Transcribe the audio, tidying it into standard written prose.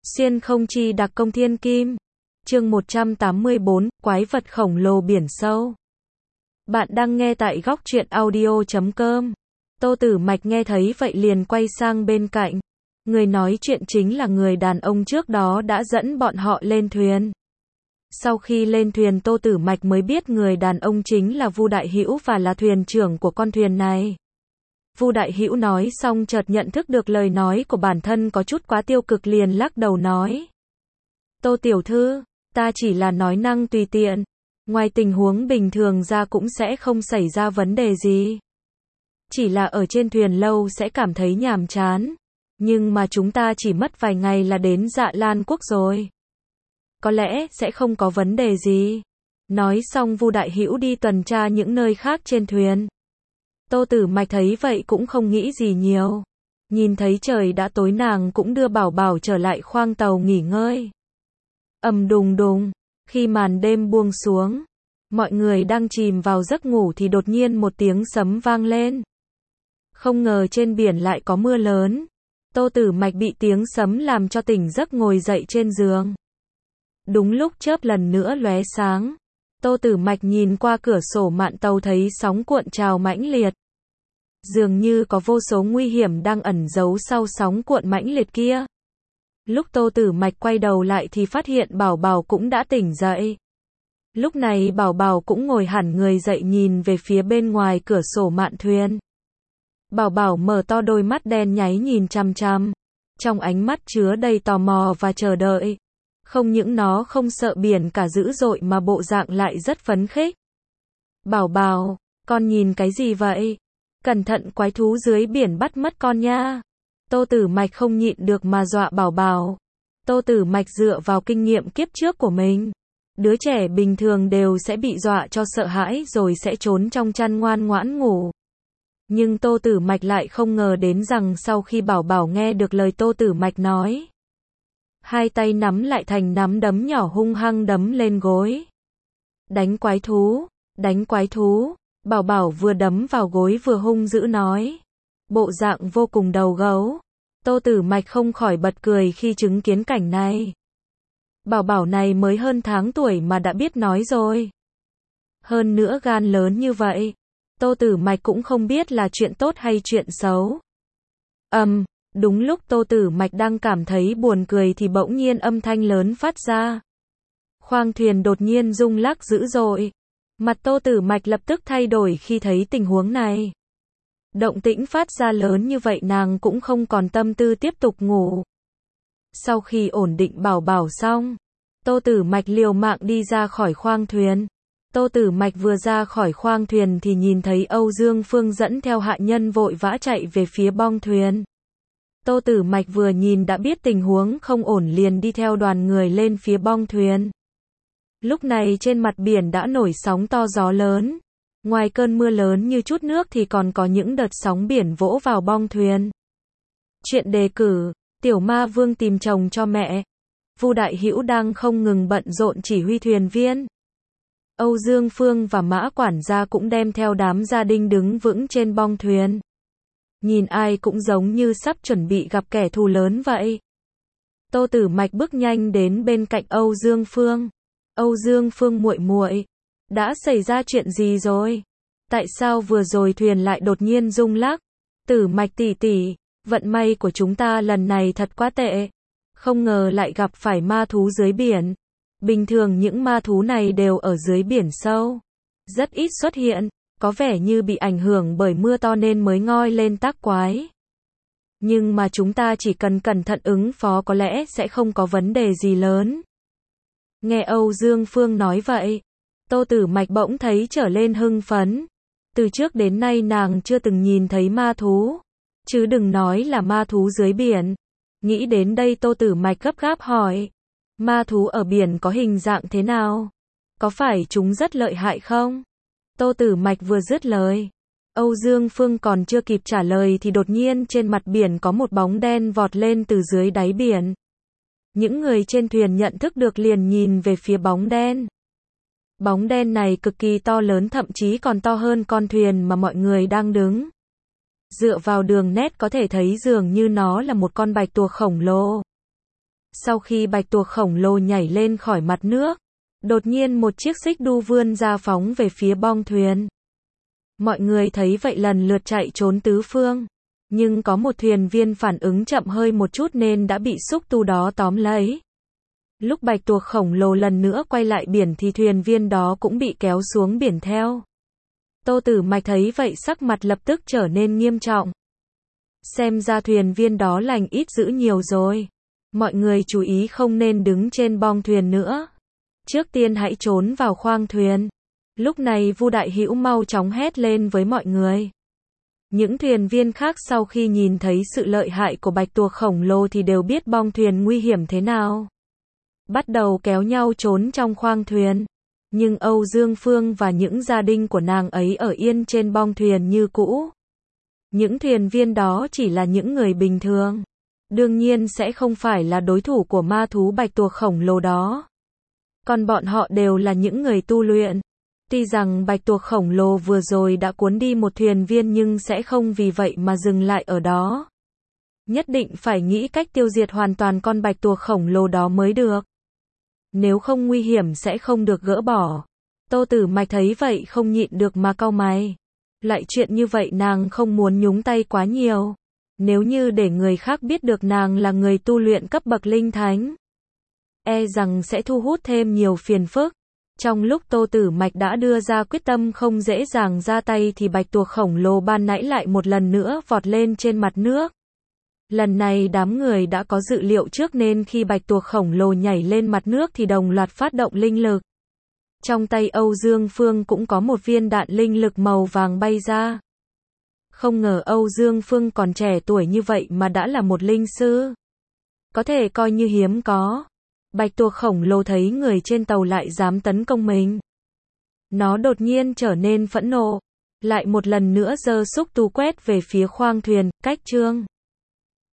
Xuyên không chi đặc công thiên kim. Chương 184, quái vật khổng lồ biển sâu. Bạn đang nghe tại góc truyện audio.com. Tô Tử Mạch nghe thấy vậy liền quay sang bên cạnh. Người nói chuyện chính là người đàn ông trước đó đã dẫn bọn họ lên thuyền. Sau khi lên thuyền Tô Tử Mạch mới biết người đàn ông chính là Vu Đại Hữu và là thuyền trưởng của con thuyền này. Vu Đại Hữu nói xong chợt nhận thức được lời nói của bản thân có chút quá tiêu cực liền lắc đầu nói. Tô tiểu thư, ta chỉ là nói năng tùy tiện. Ngoài tình huống bình thường ra cũng sẽ không xảy ra vấn đề gì. Chỉ là ở trên thuyền lâu sẽ cảm thấy nhàm chán. Nhưng mà chúng ta chỉ mất vài ngày là đến Dạ Lan Quốc rồi. Có lẽ sẽ không có vấn đề gì. Nói xong Vu Đại Hữu đi tuần tra những nơi khác trên thuyền. Tô Tử Mạch thấy vậy cũng không nghĩ gì nhiều. Nhìn thấy trời đã tối nàng cũng đưa Bảo Bảo trở lại khoang tàu nghỉ ngơi. Ầm đùng đùng, khi màn đêm buông xuống, mọi người đang chìm vào giấc ngủ thì đột nhiên một tiếng sấm vang lên. Không ngờ trên biển lại có mưa lớn. Tô Tử Mạch bị tiếng sấm làm cho tỉnh giấc ngồi dậy trên giường. Đúng lúc chớp lần nữa lóe sáng, Tô Tử Mạch nhìn qua cửa sổ mạn tàu thấy sóng cuộn trào mãnh liệt. Dường như có vô số nguy hiểm đang ẩn giấu sau sóng cuộn mãnh liệt kia. Lúc Tô Tử Mạch quay đầu lại thì phát hiện Bảo Bảo cũng đã tỉnh dậy. Lúc này Bảo Bảo cũng ngồi hẳn người dậy nhìn về phía bên ngoài cửa sổ mạn thuyền. Bảo Bảo mở to đôi mắt đen nháy nhìn chằm chằm. Trong ánh mắt chứa đầy tò mò và chờ đợi. Không những nó không sợ biển cả dữ dội mà bộ dạng lại rất phấn khích. Bảo Bảo, con nhìn cái gì vậy? Cẩn thận quái thú dưới biển bắt mất con nha. Tô Tử Mạch không nhịn được mà dọa Bảo Bảo. Tô Tử Mạch dựa vào kinh nghiệm kiếp trước của mình. Đứa trẻ bình thường đều sẽ bị dọa cho sợ hãi rồi sẽ trốn trong chăn ngoan ngoãn ngủ. Nhưng Tô Tử Mạch lại không ngờ đến rằng sau khi Bảo Bảo nghe được lời Tô Tử Mạch nói, hai tay nắm lại thành nắm đấm nhỏ hung hăng đấm lên gối. Đánh quái thú, đánh quái thú. Bảo Bảo vừa đấm vào gối vừa hung dữ nói. Bộ dạng vô cùng đầu gấu. Tô Tử Mạch không khỏi bật cười khi chứng kiến cảnh này. Bảo Bảo này mới hơn tháng tuổi mà đã biết nói rồi. Hơn nữa gan lớn như vậy. Tô Tử Mạch cũng không biết là chuyện tốt hay chuyện xấu. Đúng lúc Tô Tử Mạch đang cảm thấy buồn cười thì bỗng nhiên âm thanh lớn phát ra. Khoang thuyền đột nhiên rung lắc dữ dội. Mặt Tô Tử Mạch lập tức thay đổi khi thấy tình huống này. Động tĩnh phát ra lớn như vậy nàng cũng không còn tâm tư tiếp tục ngủ. Sau khi ổn định Bảo Bảo xong, Tô Tử Mạch liều mạng đi ra khỏi khoang thuyền. Tô Tử Mạch vừa ra khỏi khoang thuyền thì nhìn thấy Âu Dương Phương dẫn theo hạ nhân vội vã chạy về phía bong thuyền. Tô Tử Mạch vừa nhìn đã biết tình huống không ổn liền đi theo đoàn người lên phía bong thuyền. Lúc này trên mặt biển đã nổi sóng to gió lớn. Ngoài cơn mưa lớn như chút nước thì còn có những đợt sóng biển vỗ vào bong thuyền. Chuyện đề cử, Tiểu Ma Vương tìm chồng cho mẹ. Vu Đại Hữu đang không ngừng bận rộn chỉ huy thuyền viên. Âu Dương Phương và Mã quản gia cũng đem theo đám gia đình đứng vững trên bong thuyền. Nhìn ai cũng giống như sắp chuẩn bị gặp kẻ thù lớn vậy. Tô Tử Mạch bước nhanh đến bên cạnh Âu Dương Phương. Âu Dương Phương muội muội, đã xảy ra chuyện gì rồi? Tại sao vừa rồi thuyền lại đột nhiên rung lắc? Tử Mạch tỷ tỷ, vận may của chúng ta lần này thật quá tệ. Không ngờ lại gặp phải ma thú dưới biển. Bình thường những ma thú này đều ở dưới biển sâu. Rất ít xuất hiện, có vẻ như bị ảnh hưởng bởi mưa to nên mới ngoi lên tác quái. Nhưng mà chúng ta chỉ cần cẩn thận ứng phó có lẽ sẽ không có vấn đề gì lớn. Nghe Âu Dương Phương nói vậy, Tô Tử Mạch bỗng thấy trở lên hưng phấn. Từ trước đến nay nàng chưa từng nhìn thấy ma thú, chứ đừng nói là ma thú dưới biển. Nghĩ đến đây Tô Tử Mạch gấp gáp hỏi, ma thú ở biển có hình dạng thế nào? Có phải chúng rất lợi hại không? Tô Tử Mạch vừa dứt lời, Âu Dương Phương còn chưa kịp trả lời thì đột nhiên trên mặt biển có một bóng đen vọt lên từ dưới đáy biển. Những người trên thuyền nhận thức được liền nhìn về phía bóng đen. Bóng đen này cực kỳ to lớn thậm chí còn to hơn con thuyền mà mọi người đang đứng. Dựa vào đường nét có thể thấy dường như nó là một con bạch tuộc khổng lồ. Sau khi bạch tuộc khổng lồ nhảy lên khỏi mặt nước, đột nhiên một chiếc xích đu vươn ra phóng về phía bong thuyền. Mọi người thấy vậy lần lượt chạy trốn tứ phương. Nhưng có một thuyền viên phản ứng chậm hơi một chút nên đã bị xúc tu đó tóm lấy. Lúc bạch tuộc khổng lồ lần nữa quay lại biển thì thuyền viên đó cũng bị kéo xuống biển theo. Tô Tử Mạch thấy vậy sắc mặt lập tức trở nên nghiêm trọng. Xem ra thuyền viên đó lành ít dữ nhiều rồi. Mọi người chú ý không nên đứng trên bong thuyền nữa. Trước tiên hãy trốn vào khoang thuyền. Lúc này Vu Đại Hữu mau chóng hét lên với mọi người. Những thuyền viên khác sau khi nhìn thấy sự lợi hại của bạch tuộc khổng lồ thì đều biết bong thuyền nguy hiểm thế nào. Bắt đầu kéo nhau trốn trong khoang thuyền. Nhưng Âu Dương Phương và những gia đình của nàng ấy ở yên trên bong thuyền như cũ. Những thuyền viên đó chỉ là những người bình thường. Đương nhiên sẽ không phải là đối thủ của ma thú bạch tuộc khổng lồ đó. Còn bọn họ đều là những người tu luyện. Tuy rằng bạch tuộc khổng lồ vừa rồi đã cuốn đi một thuyền viên nhưng sẽ không vì vậy mà dừng lại ở đó. Nhất định phải nghĩ cách tiêu diệt hoàn toàn con bạch tuộc khổng lồ đó mới được. Nếu không nguy hiểm sẽ không được gỡ bỏ. Tô Tử Mạch thấy vậy không nhịn được mà cau mày. Lại chuyện như vậy nàng không muốn nhúng tay quá nhiều. Nếu như để người khác biết được nàng là người tu luyện cấp bậc linh thánh, e rằng sẽ thu hút thêm nhiều phiền phức. Trong lúc Tô Tử Mạch đã đưa ra quyết tâm không dễ dàng ra tay thì bạch tuộc khổng lồ ban nãy lại một lần nữa vọt lên trên mặt nước. Lần này đám người đã có dự liệu trước nên khi bạch tuộc khổng lồ nhảy lên mặt nước thì đồng loạt phát động linh lực. Trong tay Âu Dương Phương cũng có một viên đạn linh lực màu vàng bay ra. Không ngờ Âu Dương Phương còn trẻ tuổi như vậy mà đã là một linh sư. Có thể coi như hiếm có. Bạch tuộc khổng lồ thấy người trên tàu lại dám tấn công mình. Nó đột nhiên trở nên phẫn nộ. Lại một lần nữa giơ xúc tu quét về phía khoang thuyền, cách Trương